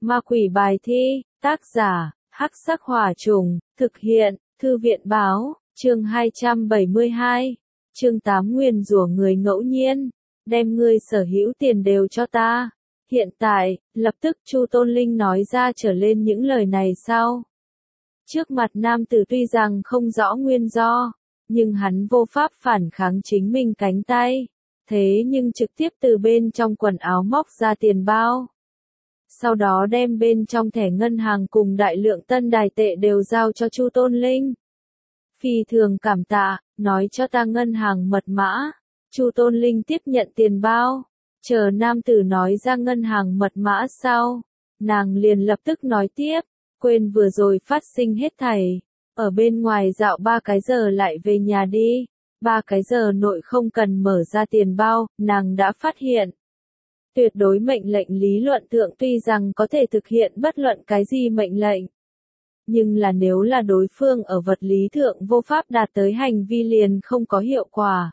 Ma quỷ bài thi, tác giả, Hắc Sắc Hỏa Trùng, thực hiện, Thư viện báo, chương 272, chương 8 nguyền rủa người ngẫu nhiên, đem ngươi sở hữu tiền đều cho ta. Hiện tại, lập tức Chu Tôn Linh nói ra trở lên những lời này sau. Trước mặt nam tử tuy rằng không rõ nguyên do, nhưng hắn vô pháp phản kháng chính mình cánh tay, thế nhưng trực tiếp từ bên trong quần áo móc ra tiền bao. Sau đó đem bên trong thẻ ngân hàng cùng đại lượng tân đài tệ đều giao cho Chu Tôn Linh. Phi thường cảm tạ, nói cho ta ngân hàng mật mã. Chu Tôn Linh tiếp nhận tiền bao, chờ nam tử nói ra ngân hàng mật mã sau, nàng liền lập tức nói tiếp, quên vừa rồi phát sinh hết thảy, ở bên ngoài dạo 3 cái giờ lại về nhà đi, 3 cái giờ nội không cần mở ra tiền bao, nàng đã phát hiện. Tuyệt đối mệnh lệnh lý luận thượng tuy rằng có thể thực hiện bất luận cái gì mệnh lệnh, nhưng là nếu là đối phương ở vật lý thượng vô pháp đạt tới hành vi liền không có hiệu quả.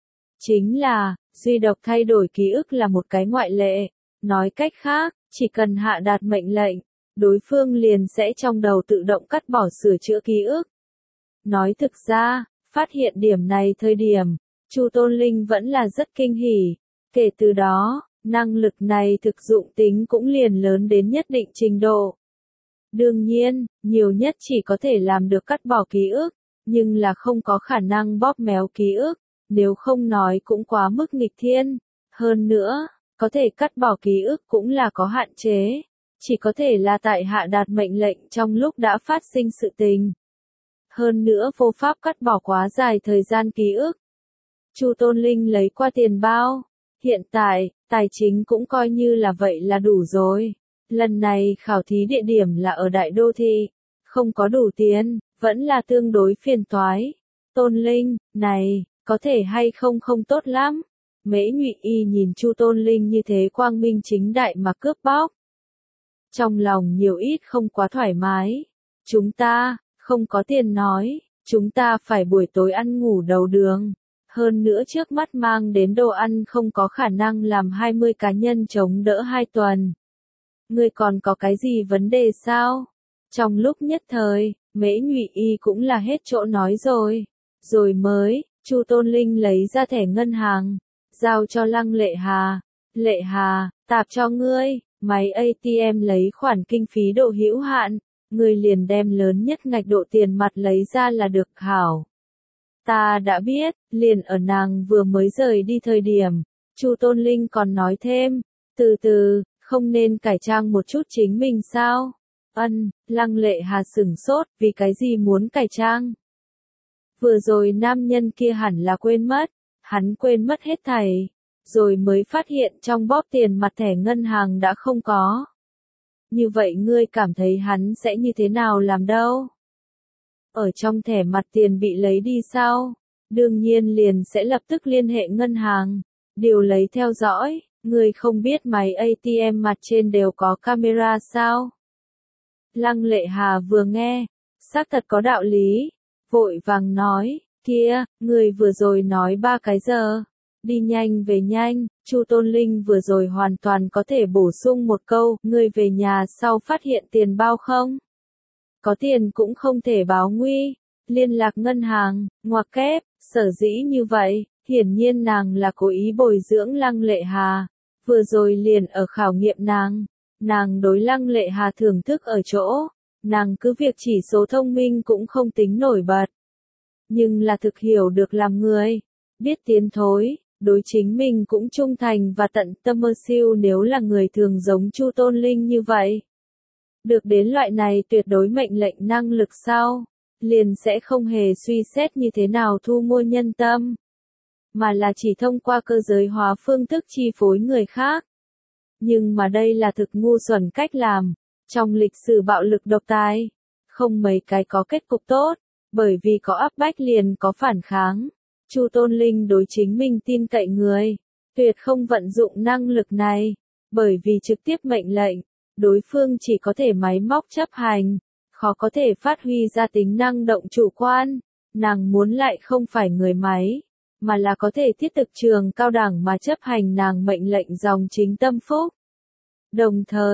Chính là, duy độc thay đổi ký ức là một cái ngoại lệ, nói cách khác, chỉ cần hạ đạt mệnh lệnh, đối phương liền sẽ trong đầu tự động cắt bỏ sửa chữa ký ức. Nói thực ra, phát hiện điểm này thời điểm, Chu Tôn Linh vẫn là rất kinh hỉ, kể từ đó, năng lực này thực dụng tính cũng liền lớn đến nhất định trình độ. Đương nhiên, nhiều nhất chỉ có thể làm được cắt bỏ ký ức, nhưng là không có khả năng bóp méo ký ức, nếu không nói cũng quá mức nghịch thiên. Hơn nữa, có thể cắt bỏ ký ức cũng là có hạn chế, chỉ có thể là tại hạ đạt mệnh lệnh trong lúc đã phát sinh sự tình. Hơn nữa vô pháp cắt bỏ quá dài thời gian ký ức. Chu Tôn Linh lấy qua tiền bao. Hiện tại, tài chính cũng coi như là vậy là đủ rồi. Lần này khảo thí địa điểm là ở đại đô thị. Không có đủ tiền, vẫn là tương đối phiền toái. Tôn Linh, này, có thể hay không không tốt lắm. Mễ Nhụy Y nhìn Chu Tôn Linh như thế quang minh chính đại mà cướp bóc. Trong lòng nhiều ít không quá thoải mái. Chúng ta, không có tiền nói, chúng ta phải buổi tối ăn ngủ đầu đường. Hơn nữa trước mắt mang đến đồ ăn không có khả năng làm 20 cá nhân chống đỡ 2 tuần. Ngươi còn có cái gì vấn đề sao? Trong lúc nhất thời, Mễ Nhụy Y cũng là hết chỗ nói rồi. Rồi mới, Chu Tôn Linh lấy ra thẻ ngân hàng, giao cho Lăng Lệ Hà. Lệ Hà, tạp cho ngươi, máy ATM lấy khoản kinh phí độ hữu hạn, ngươi liền đem lớn nhất ngạch độ tiền mặt lấy ra là được hảo. Ta đã biết, liền ở nàng vừa mới rời đi thời điểm, Chu Tôn Linh còn nói thêm, từ từ, không nên cải trang một chút chính mình sao? Lăng Lệ Hà sửng sốt, vì cái gì muốn cải trang? Vừa rồi nam nhân kia hẳn là quên mất, hắn quên mất hết thảy, rồi mới phát hiện trong bóp tiền mặt thẻ ngân hàng đã không có. Như vậy ngươi cảm thấy hắn sẽ như thế nào làm đâu? Ở trong thẻ mặt tiền bị lấy đi sao? Đương nhiên liền sẽ lập tức liên hệ ngân hàng, điều lấy theo dõi, ngươi không biết máy ATM mặt trên đều có camera sao? Lăng Lệ Hà vừa nghe, xác thật có đạo lý, vội vàng nói, kia, ngươi vừa rồi nói 3 cái giờ, đi nhanh về nhanh. Chu Tôn Linh vừa rồi hoàn toàn có thể bổ sung một câu, ngươi về nhà sau phát hiện tiền bao không? Có tiền cũng không thể báo nguy, liên lạc ngân hàng, ngoặc kép, sở dĩ như vậy, hiển nhiên nàng là cố ý bồi dưỡng Lăng Lệ Hà, vừa rồi liền ở khảo nghiệm nàng đối Lăng Lệ Hà thưởng thức ở chỗ, nàng cứ việc chỉ số thông minh cũng không tính nổi bật, nhưng là thực hiểu được làm người, biết tiến thối, đối chính mình cũng trung thành và tận tâm mơ siêu nếu là người thường giống Chu Tôn Linh như vậy. Được đến loại này tuyệt đối mệnh lệnh năng lực sau, liền sẽ không hề suy xét như thế nào thu mua nhân tâm, mà là chỉ thông qua cơ giới hóa phương thức chi phối người khác. Nhưng mà đây là thực ngu xuẩn cách làm, trong lịch sử bạo lực độc tài, không mấy cái có kết cục tốt, bởi vì có áp bách liền có phản kháng. Chu Tôn Linh đối chính mình tin cậy người, tuyệt không vận dụng năng lực này, bởi vì trực tiếp mệnh lệnh, đối phương chỉ có thể máy móc chấp hành, khó có thể phát huy ra tính năng động chủ quan, nàng muốn lại không phải người máy, mà là có thể thiết thực trường cao đẳng mà chấp hành nàng mệnh lệnh dòng chính tâm phúc. Đồng thời,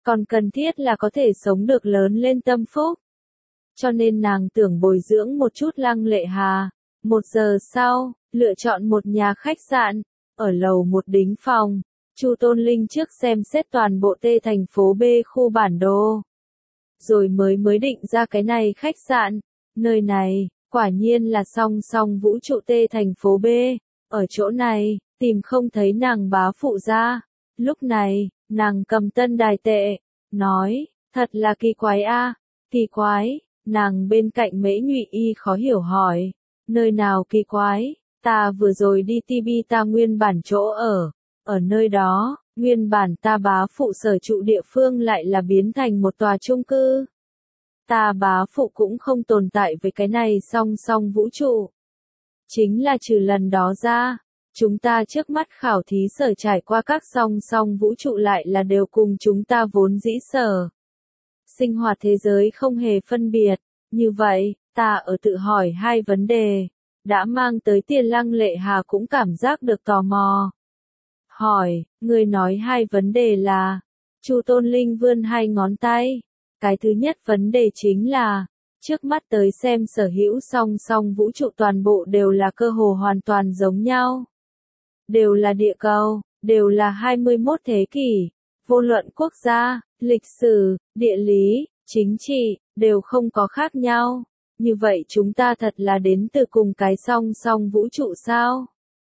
còn cần thiết là có thể sống được lớn lên tâm phúc. Cho nên nàng tưởng bồi dưỡng một chút Lăng Lệ Hà. 1 giờ sau, lựa chọn một nhà khách sạn, ở lầu 1 đính phòng. Chu Tôn Linh trước xem xét toàn bộ T thành phố B khu bản đồ. Rồi mới định ra cái này khách sạn. Nơi này, quả nhiên là song song vũ trụ T thành phố B. Ở chỗ này, tìm không thấy nàng bá phụ ra. Lúc này, nàng cầm tân đài tệ, nói, thật là kỳ quái a, kỳ quái. Nàng bên cạnh Mễ Nhụy Y khó hiểu hỏi, nơi nào kỳ quái, ta vừa rồi đi tivi ta nguyên bản chỗ ở nơi đó, nguyên bản ta bá phụ sở trụ địa phương lại là biến thành một tòa chung cư. Ta bá phụ cũng không tồn tại với cái này song song vũ trụ. Chính là trừ lần đó ra, chúng ta trước mắt khảo thí sở trải qua các song song vũ trụ lại là đều cùng chúng ta vốn dĩ sở. Sinh hoạt thế giới không hề phân biệt, như vậy, ta ở tự hỏi 2 vấn đề, đã mang tới tiền Lăng Lệ Hà cũng cảm giác được tò mò. Hỏi, người nói 2 vấn đề là, Chu Tôn Linh vươn 2 ngón tay, cái thứ nhất vấn đề chính là, trước mắt tới xem sở hữu song song vũ trụ toàn bộ đều là cơ hồ hoàn toàn giống nhau. Đều là địa cầu, đều là 21 thế kỷ, vô luận quốc gia, lịch sử, địa lý, chính trị, đều không có khác nhau. Như vậy chúng ta thật là đến từ cùng cái song song vũ trụ sao?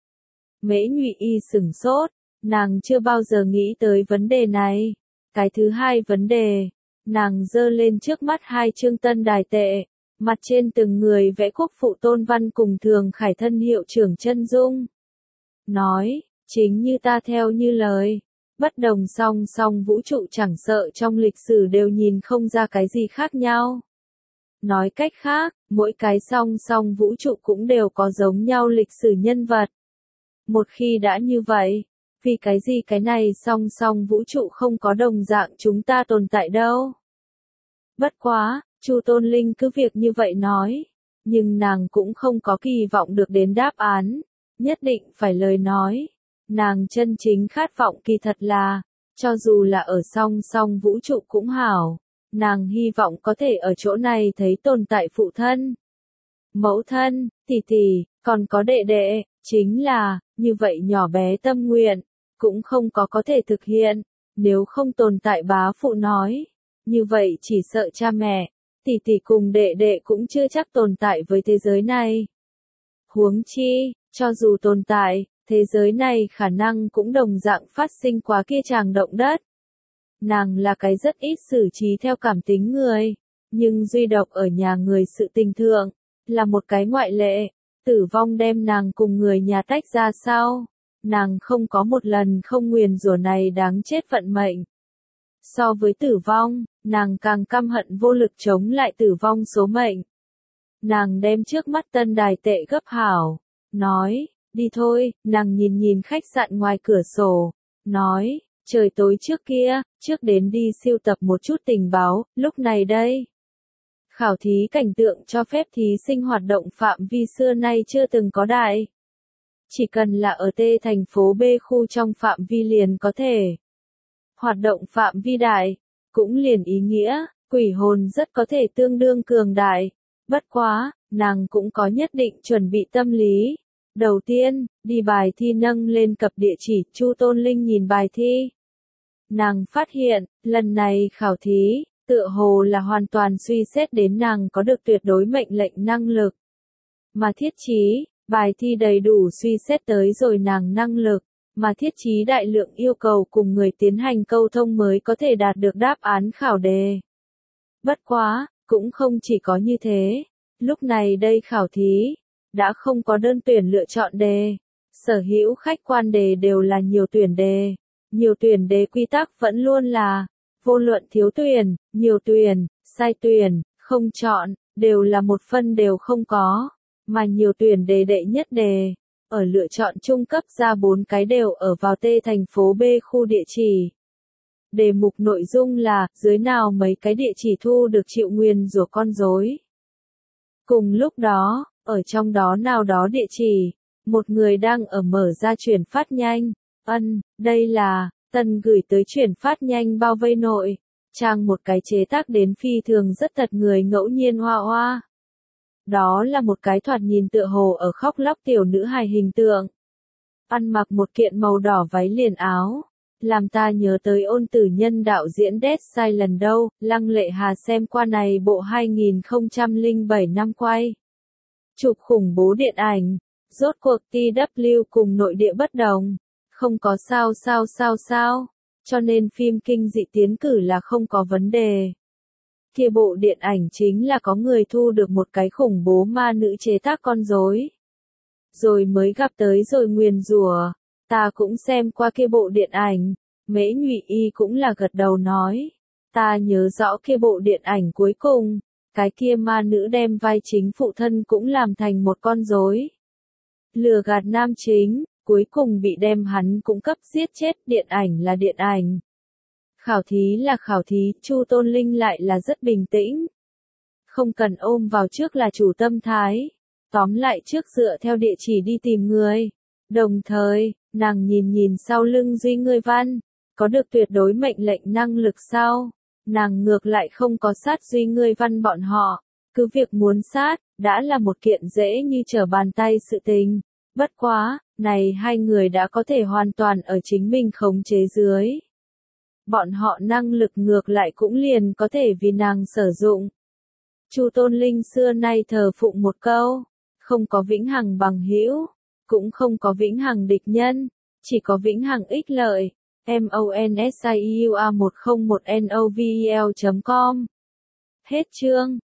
Mễ Nhụy Y sửng sốt, nàng chưa bao giờ nghĩ tới vấn đề này. Cái thứ hai vấn đề, nàng giơ lên trước mắt 2 chương tân đài tệ, mặt trên từng người vẽ quốc phụ tôn văn cùng Thường Khải thân hiệu trưởng chân dung. Nói, chính như ta theo như lời, bất đồng song song vũ trụ chẳng sợ trong lịch sử đều nhìn không ra cái gì khác nhau. Nói cách khác, mỗi cái song song vũ trụ cũng đều có giống nhau lịch sử nhân vật. Một khi đã như vậy, vì cái gì cái này song song vũ trụ không có đồng dạng chúng ta tồn tại đâu. Bất quá, Chu Tôn Linh cứ việc như vậy nói, nhưng nàng cũng không có kỳ vọng được đến đáp án, nhất định phải lời nói. Nàng chân chính khát vọng kỳ thật là, cho dù là ở song song vũ trụ cũng hảo, nàng hy vọng có thể ở chỗ này thấy tồn tại phụ thân, mẫu thân, tỷ tỷ, còn có đệ đệ, chính là, như vậy nhỏ bé tâm nguyện, cũng không có thể thực hiện, nếu không tồn tại bá phụ nói, như vậy chỉ sợ cha mẹ, tỷ tỷ cùng đệ đệ cũng chưa chắc tồn tại với thế giới này. Huống chi, cho dù tồn tại, thế giới này khả năng cũng đồng dạng phát sinh quá kia tràng động đất. Nàng là cái rất ít xử trí theo cảm tính người, nhưng duy độc ở nhà người sự tình thượng, là một cái ngoại lệ. Tử vong đem nàng cùng người nhà tách ra sau, nàng không có một lần không nguyền rủa này đáng chết vận mệnh. So với tử vong, nàng càng căm hận vô lực chống lại tử vong số mệnh. Nàng đem trước mắt tân đài tệ gấp hảo, nói, đi thôi, nàng nhìn khách sạn ngoài cửa sổ, nói, trời tối trước kia, trước đến đi siêu tập một chút tình báo, lúc này đây. Khảo thí cảnh tượng cho phép thí sinh hoạt động phạm vi xưa nay chưa từng có đại. Chỉ cần là ở T thành phố B khu trong phạm vi liền có thể. Hoạt động phạm vi đại, cũng liền ý nghĩa, quỷ hồn rất có thể tương đương cường đại. Bất quá, nàng cũng có nhất định chuẩn bị tâm lý. Đầu tiên, đi bài thi nâng lên cập địa chỉ, Chu Tôn Linh nhìn bài thi. Nàng phát hiện, lần này khảo thí, tựa hồ là hoàn toàn suy xét đến nàng có được tuyệt đối mệnh lệnh năng lực. Mà thiết chí, bài thi đầy đủ suy xét tới rồi nàng năng lực, mà thiết chí đại lượng yêu cầu cùng người tiến hành câu thông mới có thể đạt được đáp án khảo đề. Bất quá, cũng không chỉ có như thế, lúc này đây khảo thí, đã không có đơn tuyển lựa chọn đề, sở hữu khách quan đề đều là nhiều tuyển đề. Nhiều tuyển đề quy tắc vẫn luôn là, vô luận thiếu tuyển, nhiều tuyển, sai tuyển, không chọn, đều là 1 phân đều không có, mà nhiều tuyển đề đệ nhất đề, ở lựa chọn trung cấp ra 4 cái đều ở vào T thành phố B khu địa chỉ. Đề mục nội dung là, dưới nào mấy cái địa chỉ thu được chịu nguyền rủa con rối. Cùng lúc đó, ở trong đó nào đó địa chỉ, một người đang ở mở ra chuyển phát nhanh. Đây là, Tần gửi tới chuyển phát nhanh bao vây nội, trang một cái chế tác đến phi thường rất tật người ngẫu nhiên hoa hoa. Đó là một cái thoạt nhìn tựa hồ ở khóc lóc tiểu nữ hài hình tượng. Ăn mặc một kiện màu đỏ váy liền áo. Làm ta nhớ tới Ôn Tử Nhân đạo diễn Dead Silence đâu, Lăng Lệ Hà xem qua này bộ 2007 năm quay. Chụp khủng bố điện ảnh, rốt cuộc TW cùng nội địa bất đồng, không có sao, cho nên phim kinh dị tiến cử là không có vấn đề. Kia bộ điện ảnh chính là có người thu được một cái khủng bố ma nữ chế tác con rối. Rồi mới gặp tới rồi nguyền rủa. Ta cũng xem qua kia bộ điện ảnh, Mễ Nhụy Y cũng là gật đầu nói. Ta nhớ rõ kia bộ điện ảnh cuối cùng, cái kia ma nữ đem vai chính phụ thân cũng làm thành một con rối. Lừa gạt nam chính, cuối cùng bị đem hắn cũng cấp giết chết, điện ảnh là điện ảnh. Khảo thí là khảo thí, Chu Tôn Linh lại là rất bình tĩnh. Không cần ôm vào trước là chủ tâm thái. Tóm lại trước dựa theo địa chỉ đi tìm người. Đồng thời, nàng nhìn sau lưng Duy Ngươi Văn, có được tuyệt đối mệnh lệnh năng lực sao? Nàng ngược lại không có sát Duy Ngươi Văn bọn họ, cứ việc muốn sát, đã là một kiện dễ như trở bàn tay sự tình. Bất quá, này hai người đã có thể hoàn toàn ở chính mình khống chế dưới. Bọn họ năng lực ngược lại cũng liền có thể vì nàng sử dụng. Chu Tôn Linh xưa nay thờ phụng một câu, không có vĩnh hằng bằng hữu, cũng không có vĩnh hằng địch nhân, chỉ có vĩnh hằng ích lợi. MONSIUA101NOVEL.com. Hết chương.